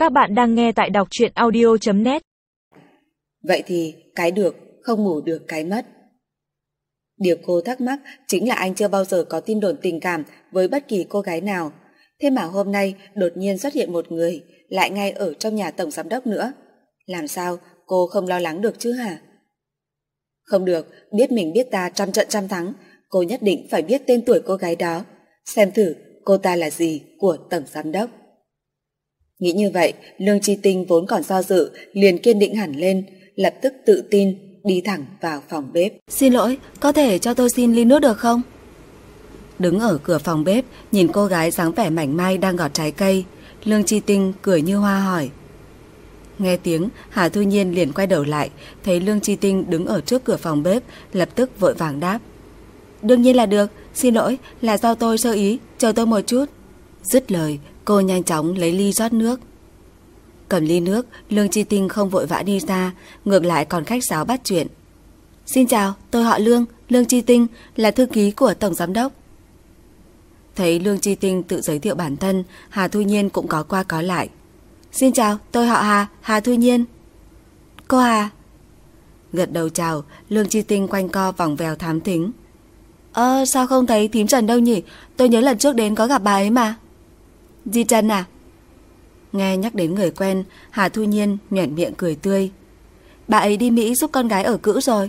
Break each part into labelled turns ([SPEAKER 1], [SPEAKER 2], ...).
[SPEAKER 1] Các bạn đang nghe tại đọc truyện audio.net.
[SPEAKER 2] Vậy thì cái được không ngủ được cái mất. Điều cô thắc mắc chính là anh chưa bao giờ có tin đồn tình cảm với bất kỳ cô gái nào. Thế mà hôm nay đột nhiên xuất hiện một người, lại ngay ở trong nhà tổng giám đốc nữa. Làm sao cô không lo lắng được chứ hả? Không được, biết mình biết ta trăm trận trăm thắng, cô nhất định phải biết tên tuổi cô gái đó, xem thử cô ta là gì của tổng giám đốc. Nghĩ như vậy, Lương Chi Tinh vốn còn do dự, liền kiên định hẳn lên, lập tức tự tin đi thẳng vào phòng bếp.
[SPEAKER 3] Xin lỗi, có thể cho tôi xin ly nước được không? Đứng ở cửa phòng bếp, nhìn cô gái dáng vẻ mảnh mai đang gọt trái cây, Lương Chi Tinh cười như hoa hỏi. Nghe tiếng, Hà Thu Nhiên liền quay đầu lại, thấy Lương Chi Tinh đứng ở trước cửa phòng bếp, lập tức vội vàng đáp. Đương nhiên là được, xin lỗi, là do tôi sơ ý, chờ tôi một chút. Dứt lời, cô nhanh chóng lấy ly rót nước. Cầm ly nước, Lương Chi Tinh không vội vã đi ra, ngược lại còn khách sáo bắt chuyện. Xin chào, tôi họ Lương, Lương Chi Tinh, là thư ký của tổng giám đốc. Thấy Lương Chi Tinh tự giới thiệu bản thân, Hà Thu Nhiên cũng có qua có lại. Xin chào, tôi họ Hà, Hà Thu Nhiên. Cô Hà. Gật đầu chào, Lương Chi Tinh quanh co vòng vèo thám thính. Sao không thấy thím Trần đâu nhỉ? Tôi nhớ lần trước đến có gặp bà ấy mà. Dì Trần à? Nghe nhắc đến người quen, Hà Thu Nhiên nhoẻn miệng cười tươi. Bà ấy đi Mỹ giúp con gái ở cữ rồi.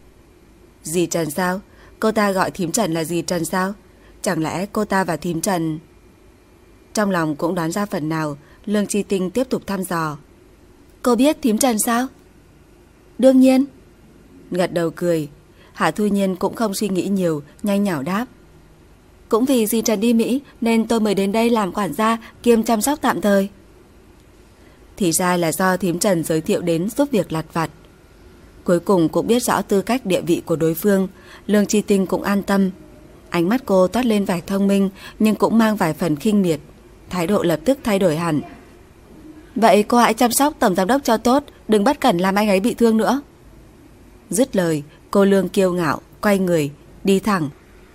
[SPEAKER 3] Dì Trần sao? Cô ta gọi thím Trần là dì Trần sao? Chẳng lẽ cô ta và thím Trần... Trong lòng cũng đoán ra phần nào, Lương Chi Tinh tiếp tục thăm dò. Cô biết thím Trần sao? Đương nhiên. Gật đầu cười. Hà Thu Nhiên cũng không suy nghĩ nhiều, nhanh nhảu đáp. Cũng vì dì Trần đi Mỹ nên tôi mới đến đây làm quản gia kiêm chăm sóc tạm thời. Thì ra là do thím Trần giới thiệu đến giúp việc lặt vặt. Cuối cùng cũng biết rõ tư cách địa vị của đối phương, Lương Chi Tinh cũng an tâm. Ánh mắt cô toát lên vẻ thông minh nhưng cũng mang vài phần khinh miệt. Thái độ lập tức thay đổi hẳn. Vậy cô hãy chăm sóc tổng giám đốc cho tốt, đừng bất cẩn làm anh ấy bị thương nữa. Dứt lời, cô Lương kiêu ngạo, quay người, đi thẳng.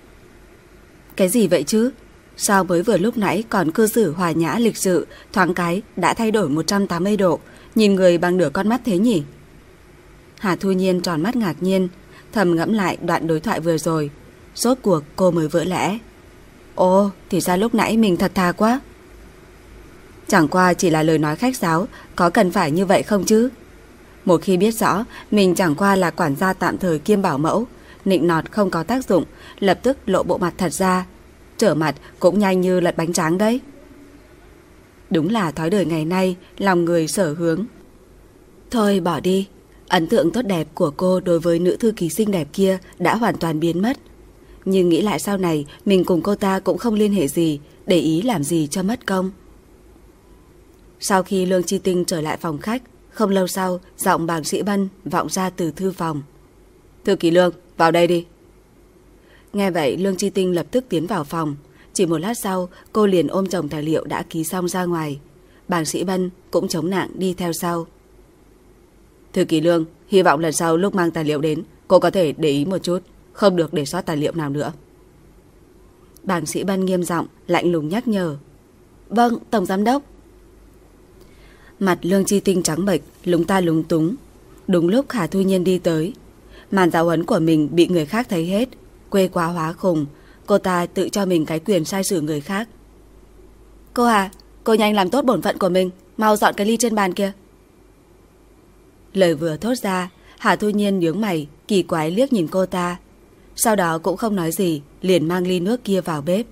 [SPEAKER 3] Cái gì vậy chứ? Sao mới vừa lúc nãy còn cư xử hòa nhã lịch sự, thoáng cái đã thay đổi 180 độ, nhìn người bằng nửa con mắt thế nhỉ? Hà Thu Nhiên tròn mắt ngạc nhiên, thầm ngẫm lại đoạn đối thoại vừa rồi. Rốt cuộc cô mới vỡ lẽ. Ồ, thì ra lúc nãy mình thật thà quá. Chẳng qua chỉ là lời nói khách sáo, có cần phải như vậy không chứ? Một khi biết rõ mình chẳng qua là quản gia tạm thời kiêm bảo mẫu, nịnh nọt không có tác dụng, lập tức lộ bộ mặt thật ra. Trở mặt cũng nhanh như lật bánh tráng đấy. Đúng là thói đời ngày nay, lòng người sở hướng. Thôi bỏ đi. Ấn tượng tốt đẹp của cô đối với nữ thư ký xinh đẹp kia đã hoàn toàn biến mất. Nhưng nghĩ lại sau này mình cùng cô ta cũng không liên hệ gì, để ý làm gì cho mất công. Sau khi Lương Chi Tinh trở lại phòng khách, không lâu sau giọng bàng sĩ Bân vọng ra từ thư phòng. Thư ký Lương, vào đây đi. Nghe vậy Lương Chi Tinh lập tức tiến vào phòng. Chỉ một lát sau cô liền ôm chồng tài liệu đã ký xong ra ngoài. Bàng sĩ Bân cũng chống nạng đi theo sau. Thư ký Lương, hy vọng lần sau lúc mang tài liệu đến cô có thể để ý một chút, không được để sót tài liệu nào nữa. Bàng sĩ Bân nghiêm giọng lạnh lùng nhắc nhở. Vâng, tổng giám đốc. Mặt Lương Chi Tinh trắng bệch, lúng ta lúng túng. Đúng lúc Hà Thu Nhiên đi tới, màn giáo huấn của mình bị người khác thấy hết. Quê quá hóa khùng, cô ta tự cho mình cái quyền sai sử người khác. Cô Hà, cô nhanh làm tốt bổn phận của mình, mau dọn cái ly trên bàn kia. Lời vừa thốt ra, Hà Thu Nhiên nhướng mày, kỳ quái liếc nhìn cô ta. Sau đó cũng không nói gì, liền mang ly nước kia vào bếp.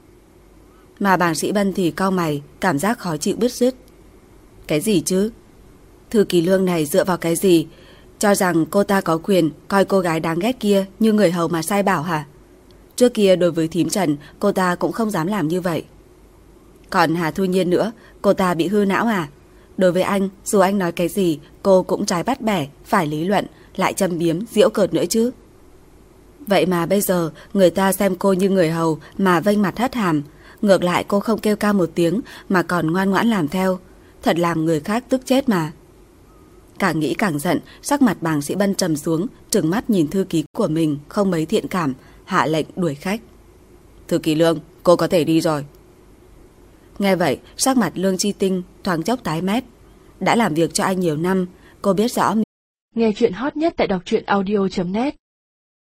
[SPEAKER 3] Mà bàng sĩ Bân thì cau mày, cảm giác khó chịu bứt rứt. Cái gì chứ? Thư ký Lương này dựa vào cái gì? Cho rằng cô ta có quyền coi cô gái đáng ghét kia như người hầu mà sai bảo hả? Trước kia đối với thím Trần, cô ta cũng không dám làm như vậy. Còn Hà Thu Nhiên nữa, cô ta bị hư não à? Đối với anh, dù anh nói cái gì, cô cũng trái bắt bẻ, phải lý luận, lại châm biếm, giễu cợt nữa chứ. Vậy mà bây giờ, người ta xem cô như người hầu mà vênh mặt hất hàm. Ngược lại cô không kêu cao một tiếng mà còn ngoan ngoãn làm theo. Thật làm người khác tức chết mà. Càng nghĩ càng giận, sắc mặt bàng sĩ Bân trầm xuống, trừng mắt nhìn thư ký của mình không mấy thiện cảm, hạ lệnh đuổi khách. Thư ký Lương, cô có thể đi rồi. Nghe vậy, sắc mặt Lương Chi Tinh thoáng chốc tái mét. Đã làm việc cho anh nhiều năm, cô biết rõ.
[SPEAKER 1] Nghe chuyện hot nhất tại đọc truyện audio.net